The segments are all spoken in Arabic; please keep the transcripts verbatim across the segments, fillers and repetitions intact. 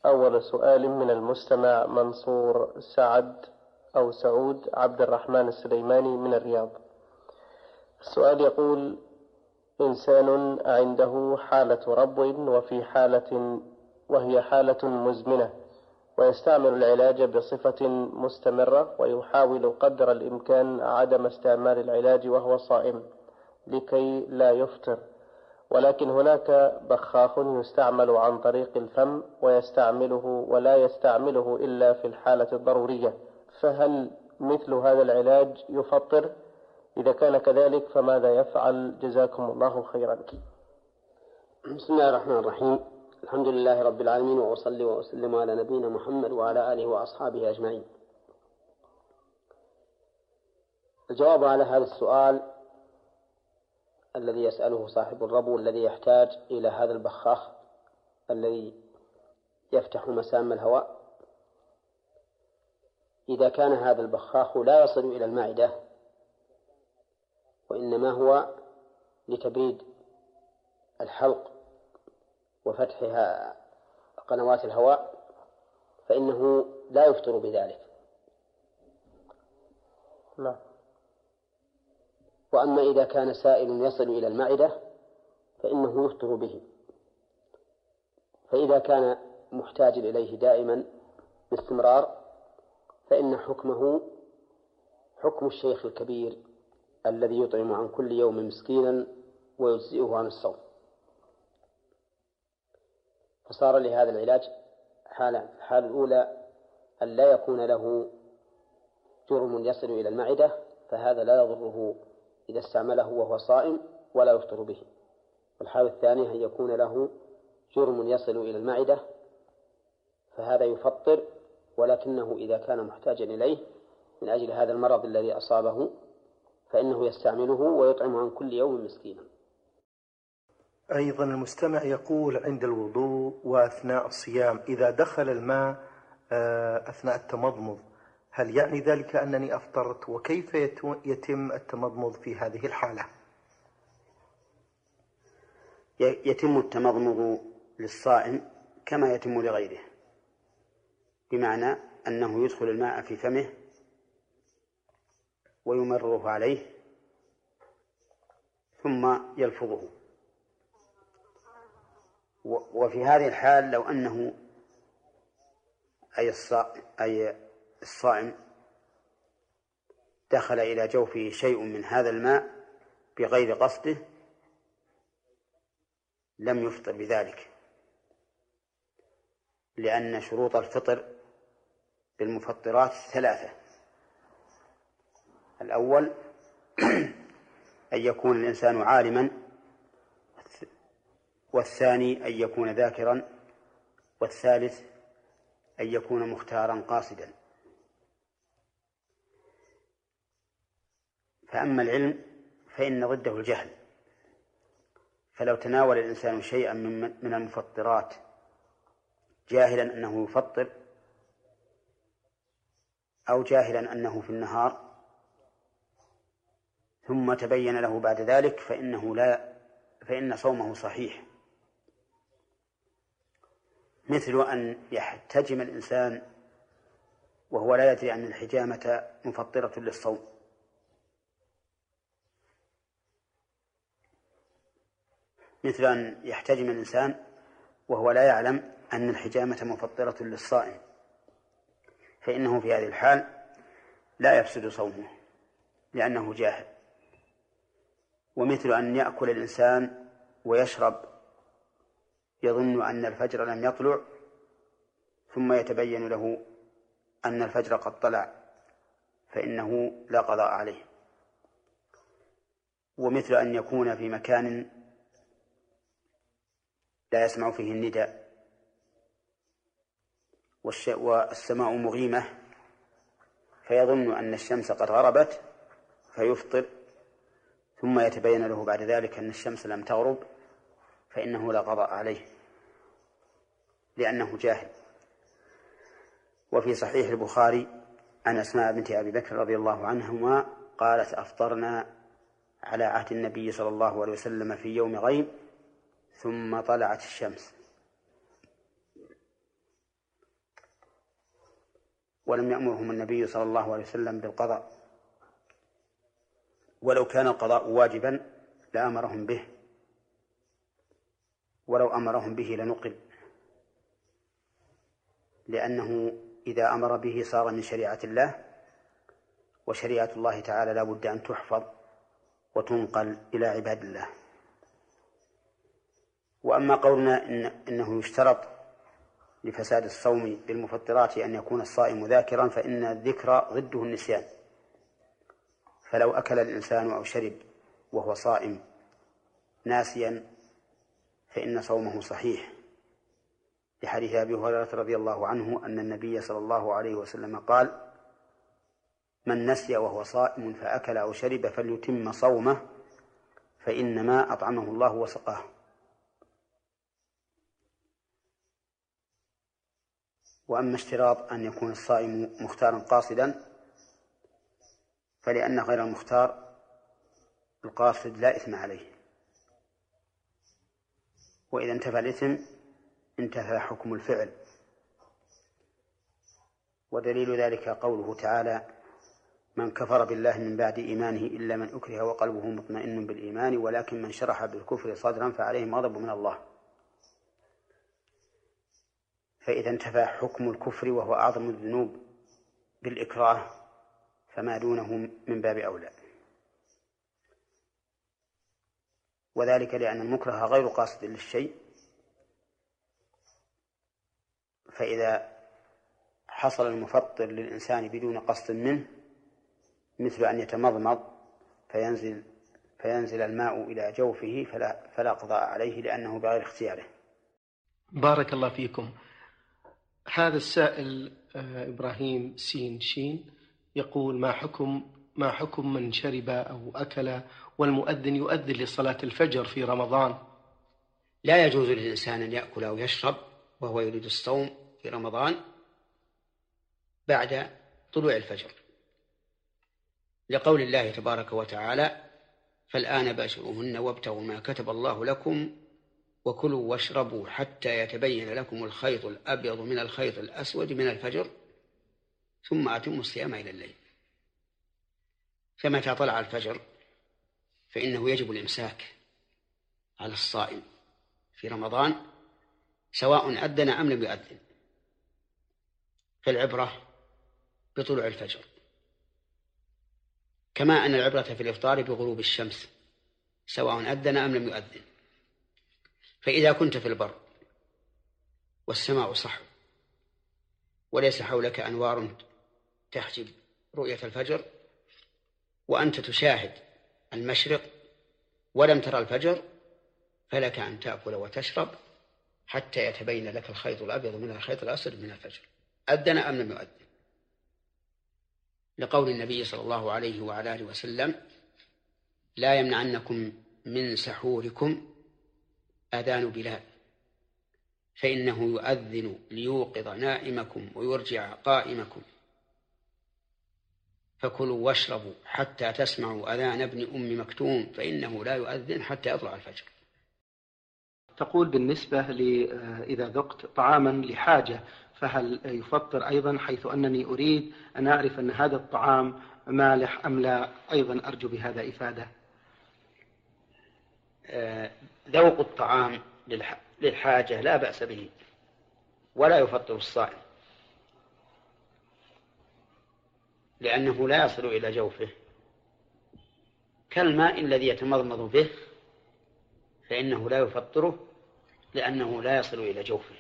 أول سؤال من المستمع منصور سعد أو سعود عبد الرحمن السليماني من الرياض. السؤال يقول: إنسان عنده حالة ربو وفي حالة وهي حالة مزمنة، ويستعمل العلاج بصفة مستمرة، ويحاول قدر الإمكان عدم استعمال العلاج وهو صائم لكي لا يفطر، ولكن هناك بخاخ يستعمل عن طريق الفم ويستعمله ولا يستعمله إلا في الحالة الضرورية، فهل مثل هذا العلاج يفطر؟ إذا كان كذلك فماذا يفعل؟ جزاكم الله خيرا. بسم الله الرحمن الرحيم. الحمد لله رب العالمين، وأصلي وأسلم على نبينا محمد وعلى آله وأصحابه أجمعين. الجواب على هذا السؤال الذي يسأله صاحب الربو الذي يحتاج إلى هذا البخاخ الذي يفتح مسام الهواء: إذا كان هذا البخاخ لا يصل إلى المعدة وإنما هو لتبريد الحلق وفتحها قنوات الهواء فإنه لا يفطر بذلك. لا. وأما إذا كان سائل يصل إلى المعدة فإنه يفطر به. فإذا كان محتاج إليه دائما باستمرار فإن حكمه حكم الشيخ الكبير الذي يطعم عن كل يوم مسكينا ويجزئه عن الصوم. فصار لهذا العلاج حالان: الحالة الأولى أن لا يكون له جرم يصل إلى المعدة، فهذا لا يضره إذا استعمله وهو صائم ولا يفطر به. والحالة الثانية أن يكون له جرم يصل إلى المعدة، فهذا يفطر، ولكنه إذا كان محتاجا إليه من أجل هذا المرض الذي أصابه فإنه يستعمله ويطعم عن كل يوم مسكينا. أيضا المستمع يقول: عند الوضوء وأثناء الصيام إذا دخل الماء أثناء التمضمض، هل يعني ذلك أنني أفطرت؟ وكيف يتم التمضمض في هذه الحالة؟ يتم التمضمض للصائم كما يتم لغيره، بمعنى أنه يدخل الماء في فمه ويمرره عليه ثم يلفظه. وفي هذه الحال لو أنه أي الصائم, أي الصائم دخل إلى جوفه شيء من هذا الماء بغير قصده لم يفطر بذلك، لأن شروط الفطر بالمفطرات ثلاثة: الأول أن يكون الإنسان عالما، والثاني أن يكون ذاكرا، والثالث أن يكون مختارا قاصدا. فأما العلم فإن ضده الجهل، فلو تناول الإنسان شيئا من المفطرات جاهلا أنه يفطر أو جاهلا أنه في النهار ثم تبين له بعد ذلك فإنه لا فإن صومه صحيح، مثل أن يحتجم الإنسان وهو لا يدري أن الحجامة مفطرة للصوم، مثل أن يحتجم الإنسان وهو لا يعلم أن الحجامة مفطرة للصائم، فإنه في هذه الحال لا يفسد صومه لأنه جاهل. ومثل أن يأكل الإنسان ويشرب يظن أن الفجر لم يطلع ثم يتبين له أن الفجر قد طلع، فإنه لا قضاء عليه. ومثل أن يكون في مكان لا يسمع فيه النداء والسماء مغيمة فيظن أن الشمس قد غربت فيفطر، ثم يتبين له بعد ذلك أن الشمس لم تغرب، فإنه لا قضاء عليه لأنه جاهل. وفي صحيح البخاري عن أسماء بنت أبي بكر رضي الله عنهما قالت: أفطرنا على عهد النبي صلى الله عليه وسلم في يوم غيم ثم طلعت الشمس. ولم يأمرهم النبي صلى الله عليه وسلم بالقضاء، ولو كان القضاء واجبا لأمرهم به، ولو أمرهم به لنقل، لأنه إذا أمر به صار من شريعة الله، وشريعة الله تعالى لا بد أن تحفظ وتنقل إلى عباد الله. وأما قولنا إن إنه يشترط لفساد الصوم بالمفطرات أن يكون الصائم ذاكرا، فإن الذكر ضده النسيان، فلو أكل الإنسان أو شرب وهو صائم ناسيا فإن صومه صحيح، لحديث أبي هريرة رضي الله عنه أن النبي صلى الله عليه وسلم قال: من نسي وهو صائم فأكل أو شرب فليتم صومه فإنما أطعمه الله وسقاه. وأما اشتراط أن يكون الصائم مختارا قاصدا فلأن غير المختار القاصد لا إثم عليه، وإذا انتفى الإثم انتفى حكم الفعل. ودليل ذلك قوله تعالى: من كفر بالله من بعد إيمانه إلا من أكره وقلبه مطمئن بالإيمان ولكن من شرح بالكفر صدرا فعليهم غضب من الله. فإذا انتفى حكم الكفر وهو أعظم الذنوب بالإكراه فما دونه من باب أولى، وذلك لأن المكره غير قاصد للشيء، فإذا حصل المفطر للإنسان بدون قصد منه مثل أن يتمضمض فينزل فينزل الماء إلى جوفه فلا, فلا قضاء عليه لأنه بغير اختياره. بارك الله فيكم. هذا السائل إبراهيم سين شين يقول: ما حكم ما حكم من شرب أو أكل والمؤذن يؤذن لصلاة الفجر في رمضان؟ لا يجوز للإنسان أن يأكل أو يشرب وهو يريد الصوم في رمضان بعد طلوع الفجر، لقول الله تبارك وتعالى: فالآن باشروهن وابتغوا ما كتب الله لكم وكلوا واشربوا حتى يتبين لكم الخيط الأبيض من الخيط الأسود من الفجر ثم أتموا الصيام إلى الليل. فمتى طلع الفجر فإنه يجب الإمساك على الصائم في رمضان سواء أذن أم لم يؤذن، فالعبرة بطلوع الفجر، كما أن العبرة في الإفطار بغروب الشمس سواء أذن أم لم يؤذن. فإذا كنت في البر والسماء صحو وليس حولك أنوار تحجب رؤية الفجر وأنت تشاهد المشرق ولم ترى الفجر، فلك أن تأكل وتشرب حتى يتبين لك الخيط الأبيض من الخيط الأسود من الفجر، أذن أم لم يؤذن، لقول النبي صلى الله عليه وعلى آله وسلم: لا يمنعنكم من سحوركم أذان بلال فإنه يؤذن ليوقظ نائمكم ويرجع قائمكم، فكلوا واشربوا حتى تسمعوا أذان ابن أم مكتوم فإنه لا يؤذن حتى يطلع الفجر. تقول: بالنسبة إذا ذقت طعاما لحاجة فهل يفطر أيضا، حيث أنني أريد أن أعرف أن هذا الطعام مالح أم لا؟ أيضا أرجو بهذا إفادة. ذوق الطعام للحاجة لا بأس به ولا يفطر الصائم، لأنه لا يصل إلى جوفه، كالماء الذي يتمضمض به فإنه لا يفطره لأنه لا يصل إلى جوفه.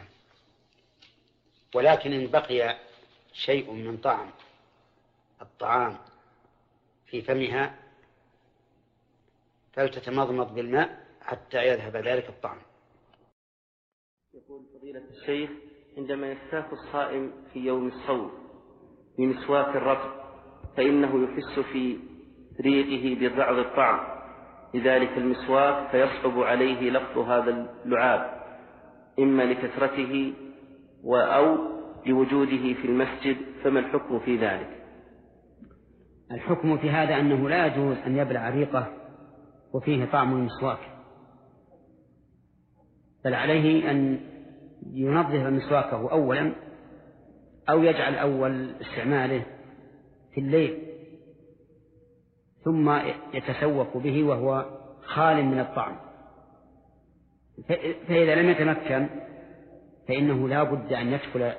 ولكن إن بقي شيء من طعم الطعام في فمها فلتتمضمض بالماء حتى يذهب ذلك الطعم. يقول فضيلة الشيخ: عندما يستاك الصائم في يوم الصوم بمسواك الرطب فإنه يحس في ريقه ببعض الطعم لذلك المسواك فيصعب عليه لفظ هذا اللعاب إما لكثرته أو لوجوده في المسجد، فما الحكم في ذلك؟ الحكم في هذا أنه لا يجوز أن يبلع ريقه وفيه طعم المسواك، بل عليه أن ينظف مسواكه أولا أو يجعل أول استعماله في الليل ثم يتسوق به وهو خال من الطعم، فإذا لم يتمكن فإنه لا بد أن يدخل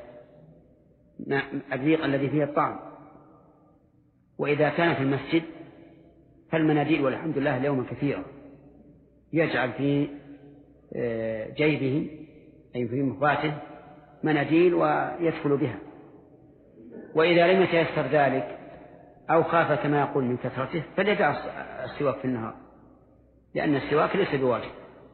الريق الذي فيه الطعم. وإذا كان في المسجد فالمناديل والحمد لله اليوم كثيرة، يجعل في جيبه أي في مخباته مناديل ويدخل بها. وإذا لم يتيسر ذلك أو خاف كما يقول من كثرته فليدع السواك في النهار، لأن السواك ليس بواجب.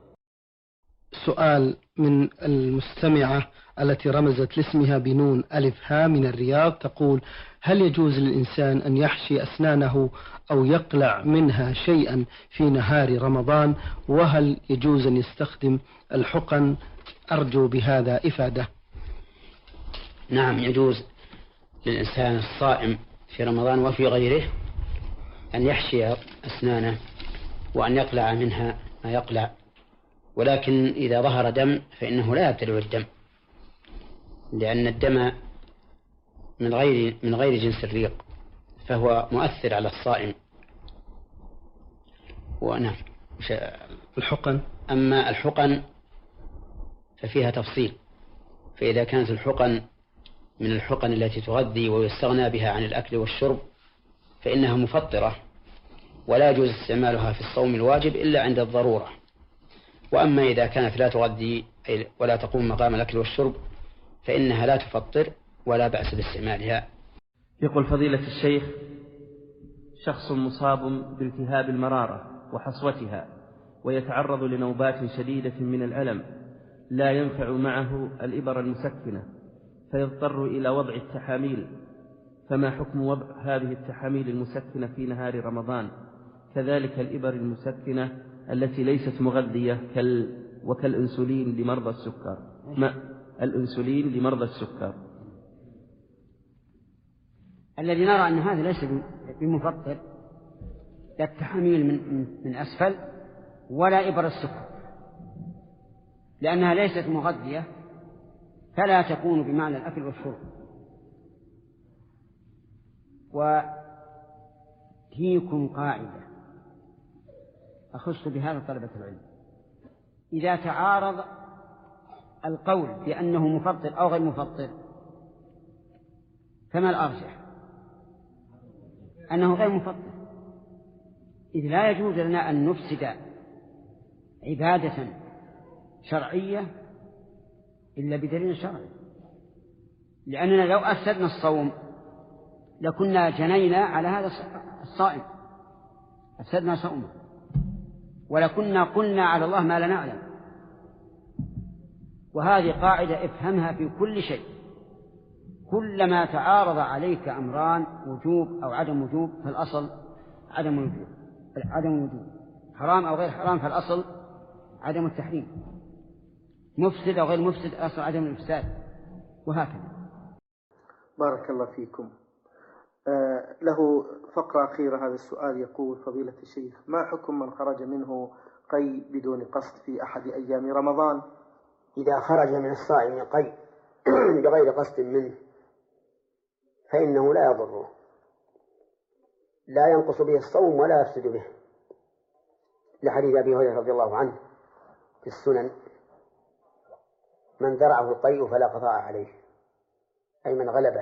سؤال من المستمعة التي رمزت لاسمها بنون ألف ها من الرياض، تقول: هل يجوز للإنسان أن يحشي أسنانه أو يقلع منها شيئا في نهار رمضان؟ وهل يجوز أن يستخدم الحقن؟ أرجو بهذا إفادة. نعم، يجوز للإنسان الصائم في رمضان وفي غيره أن يحشي أسنانه وأن يقلع منها ما يقلع، ولكن إذا ظهر دم فإنه لا يبتلع الدم، لأن الدم من غير من غير جنس الريق فهو مؤثر على الصائم. ونعم الحقن، أما الحقن ففيها تفصيل، فإذا كانت الحقن من الحقن التي تغذي ويستغنى بها عن الأكل والشرب فإنها مفطرة ولا يجوز استعمالها في الصوم الواجب إلا عند الضرورة. وأما إذا كانت لا تغذي ولا تقوم مقام الأكل والشرب فإنها لا تفطر ولا بأس باستعمالها. يقول فضيلة الشيخ: شخص مصاب بالتهاب المرارة وحصوتها ويتعرض لنوبات شديدة من الألم لا ينفع معه الإبر المسكنة فيضطر إلى وضع التحاميل، فما حكم وضع هذه التحاميل المسكنة في نهار رمضان؟ كذلك الإبر المسكنة التي ليست مغذية كال وكالأنسولين لمرضى السكر، ما الأنسولين لمرضى السكر. الذي نرى أن هذا ليس بمفطر، لا التحاميل من, من أسفل ولا إبر السكر، لأنها ليست مغذية فلا تكون بمعنى الأكل والشرب. وفيكم قاعدة أخص بهذا طلبة العلم: إذا تعارض القول بأنه مفطر أو غير مفطر فما الأرجح؟ أنه غير مفطر، إذ لا يجوز لنا أن نفسد عبادة شرعية إلا بدليل شرعي، لأننا لو أفسدنا الصوم لكنا جنينا على هذا الصائم، أفسدنا صومه، ولكنا قلنا على الله ما لا نعلم. وهذه قاعدة افهمها في كل شيء: كلما تعارض عليك أمران وجوب أو عدم وجوب فالأصل عدم الوجوب، عدم الوجوب حرام أو غير حرام فالأصل عدم التحريم، مفسد أو غير مفسد أصل عدم الإفساد، وهكذا. بارك الله فيكم. آه له فقرة أخيرة هذا السؤال، يقول: فضيلة الشيخ، ما حكم من خرج منه قي بدون قصد في أحد أيام رمضان؟ إذا خرج من الصائم قي بغير قصد منه فإنه لا يضره، لا ينقص به الصوم ولا يفسد به، لحديث أبي هريرة رضي الله عنه في السنن: من ذرعه القيء فلا قضاء عليه، أي من غلبه.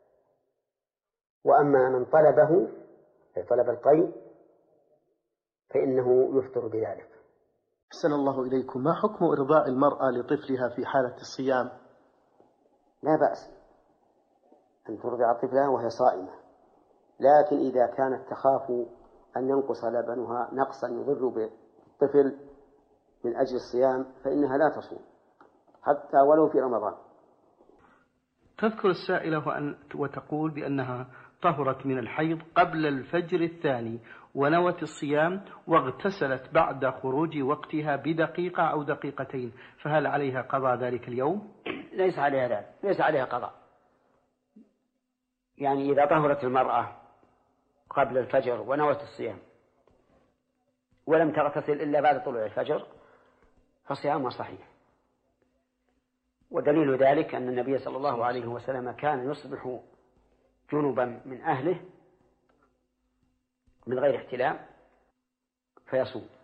وأما من طلبه أي طلب القيء فإنه يفطر بذلك. أحسن الله إليكم. ما حكم إرضاء المرأة لطفلها في حالة الصيام؟ لا بأس أن ترضع طفلها وهي صائمة، لكن إذا كانت تخاف أن ينقص لبنها نقصا يضر بالطفل من أجل الصيام فإنها لا تصوم حتى ولو في رمضان. تذكر السائلة وتقول بأنها طهرت من الحيض قبل الفجر الثاني ونوت الصيام واغتسلت بعد خروج وقتها بدقيقة أو دقيقتين، فهل عليها قضاء ذلك اليوم؟ ليس عليها ذلك، ليس عليها قضاء. يعني إذا طهرت المرأة قبل الفجر ونوت الصيام ولم تغتسل إلا بعد طلوع الفجر فصيامها صحيح. ودليل ذلك أن النبي صلى الله عليه وسلم كان يصبح جنبا من أهله من غير احتلام فيصوم.